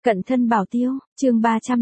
Cận thân bảo tiêu, chương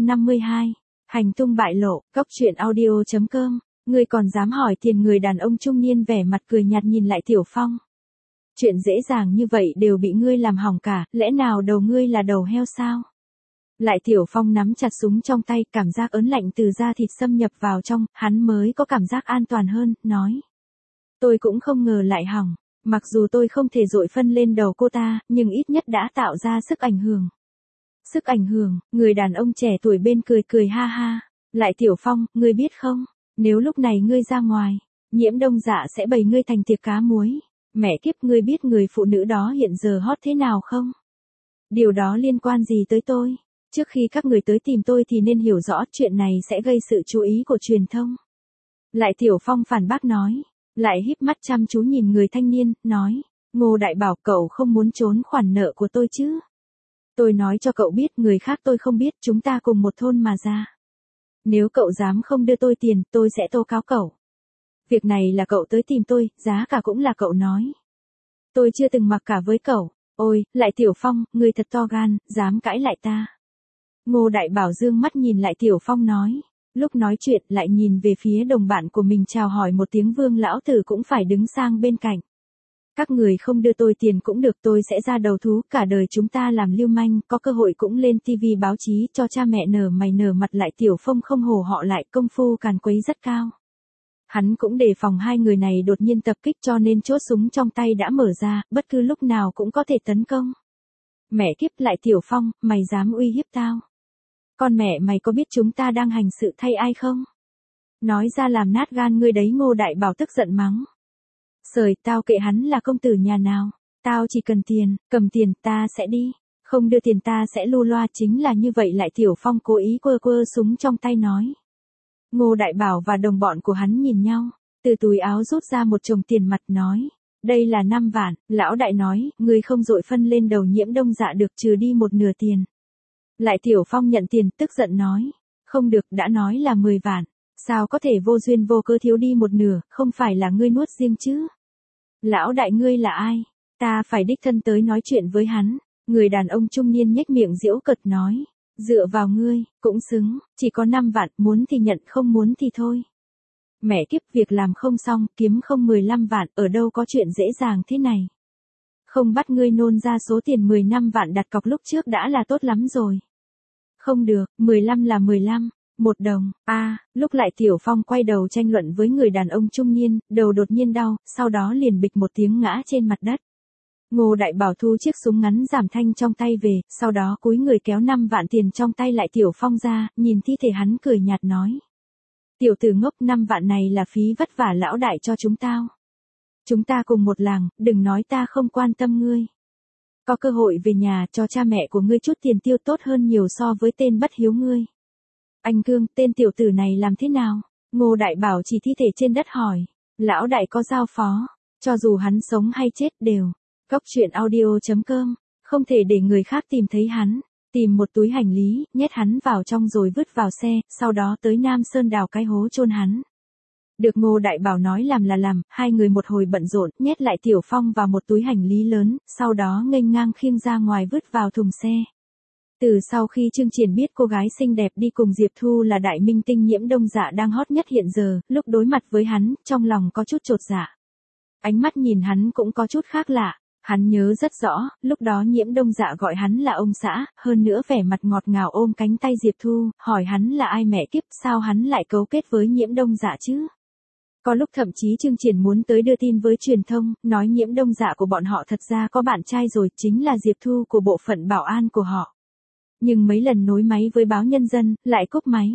352. Hành tung bại lộ, góc truyện audio.com. Ngươi còn dám hỏi tiền? Người đàn ông trung niên vẻ mặt cười nhạt nhìn lại Tiểu Phong. Chuyện dễ dàng như vậy đều bị ngươi làm hỏng cả, lẽ nào đầu ngươi là đầu heo sao? Lại Tiểu Phong nắm chặt súng trong tay, cảm giác ớn lạnh từ da thịt xâm nhập vào trong, hắn mới có cảm giác an toàn hơn, nói. Tôi cũng không ngờ lại hỏng, mặc dù tôi không thể dội phân lên đầu cô ta, nhưng ít nhất đã tạo ra sức ảnh hưởng. Sức ảnh hưởng, người đàn ông trẻ tuổi bên cười cười ha ha. Lại Tiểu Phong, ngươi biết không, nếu lúc này ngươi ra ngoài, Nhiễm Đông Dạ sẽ bày ngươi thành tiệc cá muối. Mẹ kiếp, ngươi biết người phụ nữ đó hiện giờ hot thế nào không? Điều đó liên quan gì tới tôi? Trước khi các người tới tìm tôi thì nên hiểu rõ chuyện này sẽ gây sự chú ý của truyền thông. Lại Tiểu Phong phản bác nói, lại híp mắt chăm chú nhìn người thanh niên, nói, Ngô Đại Bảo, cậu không muốn trốn khoản nợ của tôi chứ? Tôi nói cho cậu biết, người khác tôi không biết, chúng ta cùng một thôn mà ra. Nếu cậu dám không đưa tôi tiền, tôi sẽ tố cáo cậu. Việc này là cậu tới tìm tôi, giá cả cũng là cậu nói. Tôi chưa từng mặc cả với cậu. Ôi, Lại Tiểu Phong, ngươi thật to gan, dám cãi lại ta. Ngô Đại Bảo dương mắt nhìn lại Tiểu Phong nói. Lúc nói chuyện lại nhìn về phía đồng bạn của mình chào hỏi một tiếng, Vương lão tử cũng phải đứng sang bên cạnh. Các người không đưa tôi tiền cũng được, tôi sẽ ra đầu thú, cả đời chúng ta làm lưu manh, có cơ hội cũng lên tivi báo chí cho cha mẹ nở mày nở mặt. Lại Tiểu Phong không hổ họ Lại, công phu càn quấy rất cao. Hắn cũng đề phòng hai người này đột nhiên tập kích cho nên chốt súng trong tay đã mở ra, bất cứ lúc nào cũng có thể tấn công. Mẹ kiếp, Lại Tiểu Phong, mày dám uy hiếp tao? Con mẹ mày có biết chúng ta đang hành sự thay ai không? Nói ra làm nát gan ngươi đấy. Ngô Đại Bảo tức giận mắng. Sời, tao kệ hắn là công tử nhà nào, tao chỉ cần tiền, cầm tiền ta sẽ đi, không đưa tiền ta sẽ lu loa. Chính là như vậy. Lại Tiểu Phong cố ý quơ quơ súng trong tay nói. Ngô Đại Bảo và đồng bọn của hắn nhìn nhau, từ túi áo rút ra một chồng tiền mặt nói. Đây là 5 vạn, lão đại nói, ngươi không dội phân lên đầu Nhiễm Đông Dạ được, trừ đi một nửa tiền. Lại Tiểu Phong nhận tiền, tức giận nói. Không được, đã nói là 10 vạn. Sao có thể vô duyên vô cớ thiếu đi một nửa, không phải là ngươi nuốt riêng chứ? Lão đại ngươi là ai? Ta phải đích thân tới nói chuyện với hắn. Người đàn ông trung niên nhếch miệng giễu cợt nói. Dựa vào ngươi, cũng xứng, chỉ có 5 vạn, muốn thì nhận, không muốn thì thôi. Mẹ kiếp, việc làm không xong, kiếm không 15 vạn, ở đâu có chuyện dễ dàng thế này. Không bắt ngươi nôn ra số tiền 15 vạn đặt cọc lúc trước đã là tốt lắm rồi. Không được, 15 là 15. 1 đồng. Lúc Lại Tiểu Phong quay đầu tranh luận với người đàn ông trung niên, đầu đột nhiên đau, sau đó liền bịch một tiếng ngã trên mặt đất. Ngô Đại Bảo thu chiếc súng ngắn giảm thanh trong tay về, sau đó cúi người kéo 5 vạn tiền trong tay Lại Tiểu Phong ra, nhìn thi thể hắn cười nhạt nói. Tiểu tử ngốc, 5 vạn này là phí vất vả lão đại cho chúng tao. Chúng ta cùng một làng, đừng nói ta không quan tâm ngươi. Có cơ hội về nhà cho cha mẹ của ngươi chút tiền tiêu tốt hơn nhiều so với tên bất hiếu ngươi. Anh Cương, tên tiểu tử này làm thế nào? Ngô Đại Bảo chỉ thi thể trên đất hỏi. Lão đại có giao phó, cho dù hắn sống hay chết đều. Góc truyện audio.com, không thể để người khác tìm thấy hắn. Tìm một túi hành lý, nhét hắn vào trong rồi vứt vào xe, sau đó tới Nam Sơn đào cái hố chôn hắn. Được Ngô Đại Bảo nói làm là làm, hai người một hồi bận rộn, nhét Lại Tiểu Phong vào một túi hành lý lớn, sau đó nghênh ngang khiêng ra ngoài vứt vào thùng xe. Từ sau khi Trương Triển biết cô gái xinh đẹp đi cùng Diệp Thu là đại minh tinh Nhiễm Đông Dạ đang hot nhất hiện giờ, lúc đối mặt với hắn, trong lòng có chút chột dạ. Ánh mắt nhìn hắn cũng có chút khác lạ. Hắn nhớ rất rõ, lúc đó Nhiễm Đông Dạ gọi hắn là ông xã, hơn nữa vẻ mặt ngọt ngào ôm cánh tay Diệp Thu, hỏi hắn là ai. Mẹ kiếp, sao hắn lại cấu kết với Nhiễm Đông Dạ chứ? Có lúc thậm chí Trương Triển muốn tới đưa tin với truyền thông, nói Nhiễm Đông Dạ của bọn họ thật ra có bạn trai rồi, chính là Diệp Thu của bộ phận bảo an của họ. Nhưng mấy lần nối máy với báo Nhân dân, lại cúp máy.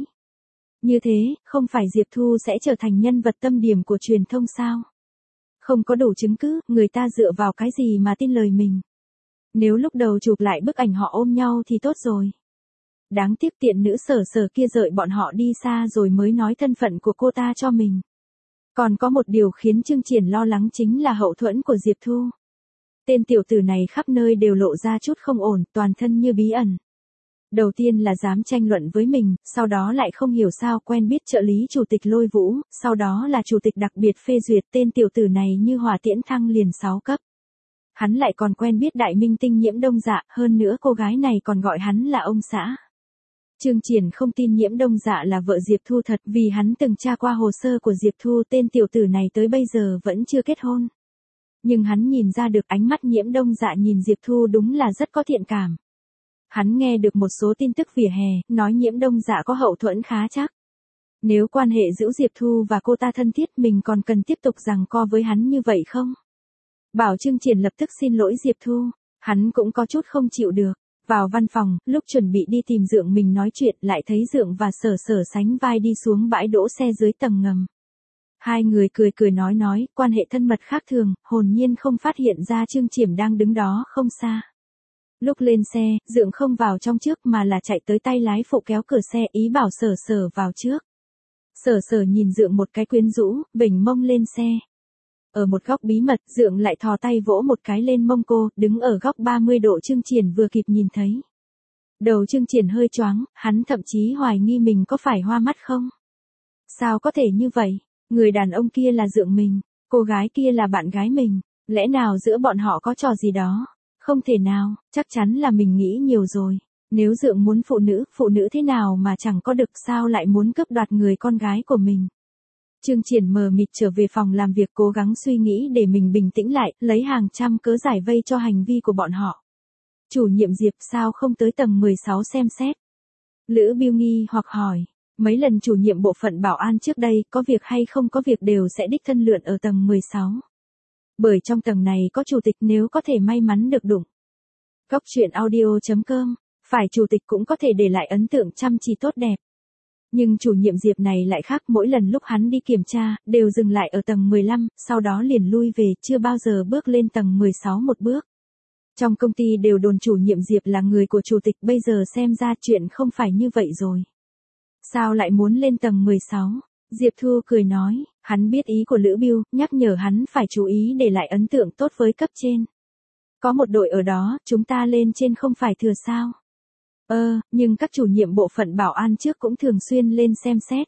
Như thế, không phải Diệp Thu sẽ trở thành nhân vật tâm điểm của truyền thông sao? Không có đủ chứng cứ, người ta dựa vào cái gì mà tin lời mình? Nếu lúc đầu chụp lại bức ảnh họ ôm nhau thì tốt rồi. Đáng tiếc tiện nữ Sở Sở kia đợi bọn họ đi xa rồi mới nói thân phận của cô ta cho mình. Còn có một điều khiến Trương Triển lo lắng chính là hậu thuẫn của Diệp Thu. Tên tiểu tử này khắp nơi đều lộ ra chút không ổn, toàn thân như bí ẩn. Đầu tiên là dám tranh luận với mình, sau đó lại không hiểu sao quen biết trợ lý chủ tịch Lôi Vũ, sau đó là chủ tịch đặc biệt phê duyệt. Tên tiểu tử này như hỏa tiễn thăng liền 6 cấp. Hắn lại còn quen biết đại minh tinh Nhiễm Đông Dạ, hơn nữa cô gái này còn gọi hắn là ông xã. Trương Triển không tin Nhiễm Đông Dạ là vợ Diệp Thu thật, vì hắn từng tra qua hồ sơ của Diệp Thu, tên tiểu tử này tới bây giờ vẫn chưa kết hôn. Nhưng hắn nhìn ra được ánh mắt Nhiễm Đông Dạ nhìn Diệp Thu đúng là rất có thiện cảm. Hắn nghe được một số tin tức vỉa hè, nói Nhiễm Đông Dạ có hậu thuẫn khá chắc. Nếu quan hệ giữa Diệp Thu và cô ta thân thiết, mình còn cần tiếp tục giằng co với hắn như vậy không? Bảo Trương Triển lập tức xin lỗi Diệp Thu, hắn cũng có chút không chịu được. Vào văn phòng, lúc chuẩn bị đi tìm Dượng mình nói chuyện, lại thấy Dượng và Sở Sở sánh vai đi xuống bãi đỗ xe dưới tầng ngầm. Hai người cười cười nói, quan hệ thân mật khác thường, hồn nhiên không phát hiện ra Trương Triển đang đứng đó không xa. Lúc lên xe, Dượng không vào trong trước mà là chạy tới tay lái phụ kéo cửa xe, ý bảo Sở Sở vào trước. Sở Sở nhìn Dượng một cái quyến rũ, vểnh mông lên xe. Ở một góc bí mật, Dượng lại thò tay vỗ một cái lên mông cô, đứng ở góc 30 độ Trương Triển vừa kịp nhìn thấy. Đầu Trương Triển hơi choáng, hắn thậm chí hoài nghi mình có phải hoa mắt không? Sao có thể như vậy? Người đàn ông kia là Dượng mình, cô gái kia là bạn gái mình, lẽ nào giữa bọn họ có trò gì đó? Không thể nào, chắc chắn là mình nghĩ nhiều rồi. Nếu Dượng muốn phụ nữ thế nào mà chẳng có được, sao lại muốn cướp đoạt người con gái của mình? Trương Triển mờ mịt trở về phòng làm việc, cố gắng suy nghĩ để mình bình tĩnh lại, lấy hàng trăm cớ giải vây cho hành vi của bọn họ. Chủ nhiệm Diệp sao không tới tầng 16 xem xét? Lữ Biêu nghi hoặc hỏi, mấy lần chủ nhiệm bộ phận bảo an trước đây, có việc hay không có việc đều sẽ đích thân lượn ở tầng 16. Bởi trong tầng này có chủ tịch, nếu có thể may mắn được đụng. Góc truyện audio.com, phải chủ tịch cũng có thể để lại ấn tượng chăm chỉ tốt đẹp. Nhưng chủ nhiệm Diệp này lại khác, mỗi lần lúc hắn đi kiểm tra, đều dừng lại ở tầng 15, sau đó liền lui về, chưa bao giờ bước lên tầng 16 một bước. Trong công ty đều đồn chủ nhiệm Diệp là người của chủ tịch, bây giờ xem ra chuyện không phải như vậy rồi. Sao lại muốn lên tầng 16? Diệp Thu cười nói, hắn biết ý của Lữ Biêu, nhắc nhở hắn phải chú ý để lại ấn tượng tốt với cấp trên. Có một đội ở đó, chúng ta lên trên không phải thừa sao? Nhưng các chủ nhiệm bộ phận bảo an trước cũng thường xuyên lên xem xét.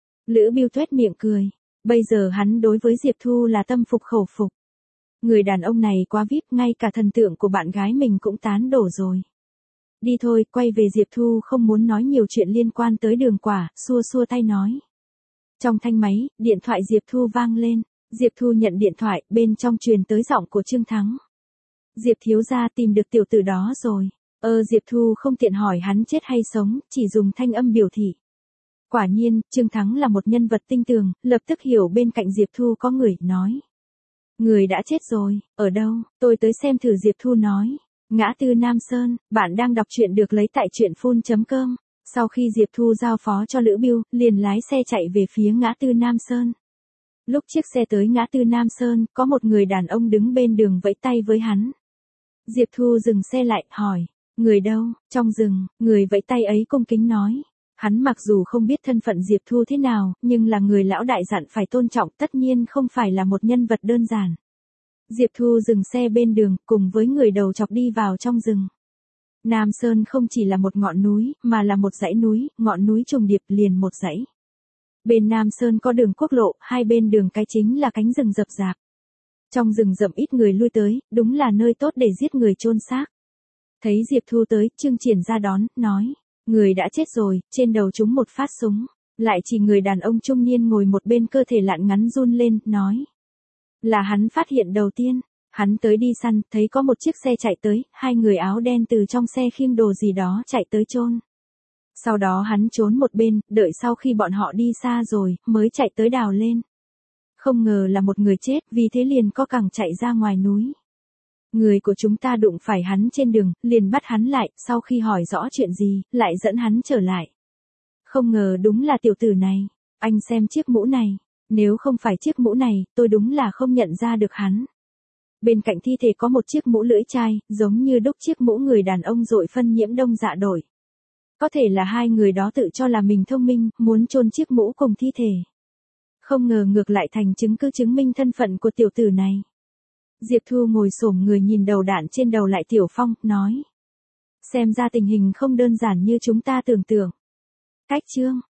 Lữ Biêu tuét miệng cười. Bây giờ hắn đối với Diệp Thu là tâm phục khẩu phục. Người đàn ông này quá vip, ngay cả thần tượng của bạn gái mình cũng tán đổ rồi. Đi thôi, quay về. Diệp Thu không muốn nói nhiều chuyện liên quan tới Đường Quả, xua xua tay nói. Trong thanh máy, điện thoại Diệp Thu vang lên. Diệp Thu nhận điện thoại, bên trong truyền tới giọng của Trương Thắng. Diệp thiếu gia tìm được tiểu tử đó rồi. Diệp Thu không tiện hỏi hắn chết hay sống, chỉ dùng thanh âm biểu thị. Quả nhiên, Trương Thắng là một nhân vật tinh tường, lập tức hiểu bên cạnh Diệp Thu có người, nói. Người đã chết rồi, ở đâu, tôi tới xem thử. Diệp Thu nói. Ngã tư Nam Sơn, bạn đang đọc truyện được lấy tại truyện.com. Sau khi Diệp Thu giao phó cho Lữ Biêu, liền lái xe chạy về phía ngã tư Nam Sơn. Lúc chiếc xe tới ngã tư Nam Sơn, có một người đàn ông đứng bên đường vẫy tay với hắn. Diệp Thu dừng xe lại, hỏi. Người đâu? Trong rừng, người vẫy tay ấy cung kính nói. Hắn mặc dù không biết thân phận Diệp Thu thế nào, nhưng là người lão đại dặn phải tôn trọng, tất nhiên không phải là một nhân vật đơn giản. Diệp Thu dừng xe bên đường, cùng với người đầu chọc đi vào trong rừng. Nam Sơn không chỉ là một ngọn núi, mà là một dãy núi, ngọn núi trùng điệp liền một dãy. Bên Nam Sơn có đường quốc lộ, hai bên đường cái chính là cánh rừng rậm rạp. Trong rừng rậm ít người lui tới, đúng là nơi tốt để giết người chôn xác. Thấy Diệp Thu tới, Trương Triển ra đón, nói. Người đã chết rồi, trên đầu trúng một phát súng. Lại chỉ người đàn ông trung niên ngồi một bên, cơ thể lạn ngắn run lên, nói. Là hắn phát hiện đầu tiên. Hắn tới đi săn, thấy có một chiếc xe chạy tới, hai người áo đen từ trong xe khiêng đồ gì đó chạy tới chôn. Sau đó hắn trốn một bên, đợi sau khi bọn họ đi xa rồi, mới chạy tới đào lên. Không ngờ là một người chết, vì thế liền co cẳng chạy ra ngoài núi. Người của chúng ta đụng phải hắn trên đường, liền bắt hắn lại, sau khi hỏi rõ chuyện gì, lại dẫn hắn trở lại. Không ngờ đúng là tiểu tử này. Anh xem chiếc mũ này. Nếu không phải chiếc mũ này, tôi đúng là không nhận ra được hắn. Bên cạnh thi thể có một chiếc mũ lưỡi chai, giống như đúc chiếc mũ người đàn ông dội phân Nhiễm Đông Dạ đổi. Có thể là hai người đó tự cho là mình thông minh, muốn chôn chiếc mũ cùng thi thể. Không ngờ ngược lại thành chứng cứ chứng minh thân phận của tiểu tử này. Diệp Thu ngồi xổm người nhìn đầu đạn trên đầu lại Tiểu Phong, nói. Xem ra tình hình không đơn giản như chúng ta tưởng tượng. Cách chương.